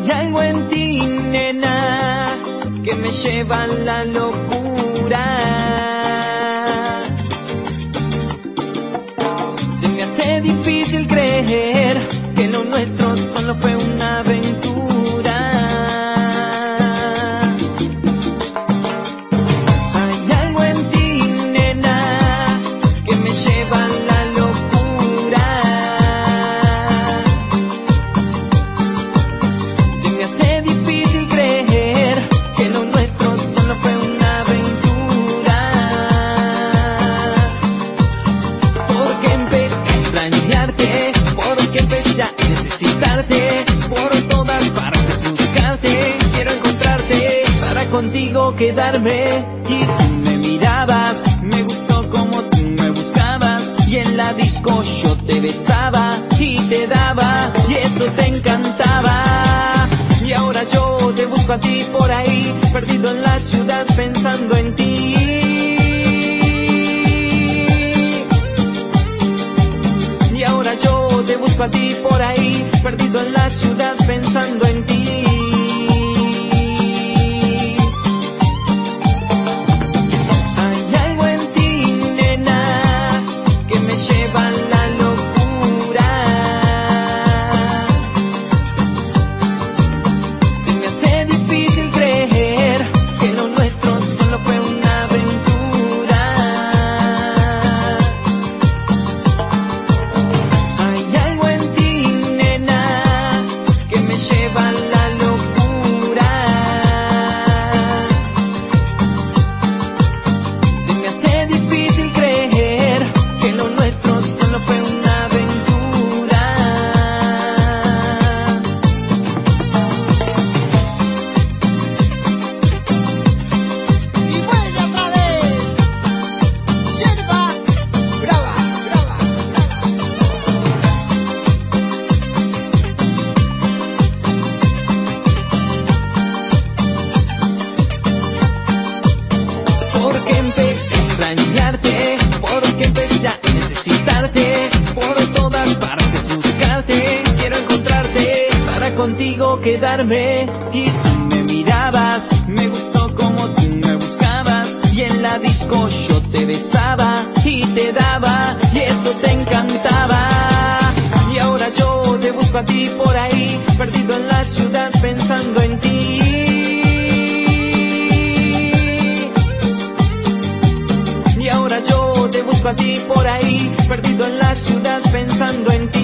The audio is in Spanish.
Hay algo en ti, nena, que me lleva a la locura. Se me hace difícil creer que lo nuestro solo fue una aventura. Hay algo en ti, nena, que me lleva a la locura. Se me hace difícil creer que lo nuestro solo fue una aventura. Porque empecé a extrañarte, porque empecé a necesitarte, por todas partes buscarte, quiero encontrarte para contigo quedarme. Y tú me mirabas, me gustó como tú me buscabas, y en la disco yo te besaba y te daba, y eso te encantaba. Y ahora yo te busco a ti por ahí, perdido en la ciudad pensando en ti. Y ahora yo te busco a ti por ahí, perdido en la ciudad pensando en ti. Hay algo en ti, nena, que me lleva a la locura. Se me hace difícil creer que lo nuestro solo fue una aventura. Hay algo en ti, nena, que me lleva a la locura. Se me hace difícil creer que lo nuestro solo fue una aventura. Y vuelve otra vez. Yerba brava, brava, Porque empecé a extrañarte, porque empecé a necesitarte, por todas partes buscarte, quiero encontrarte para contigo quedarme. Y tú me mirabas, me gustó como tú me buscabas, y en la disco yo te besaba y te daba, y eso te encantaba. Y ahora yo te busco a ti por ahí, perdido en la ciudad pensando en ti. Y ahora yo te busco a ti por ahí, perdido en la ciudad pensando en ti.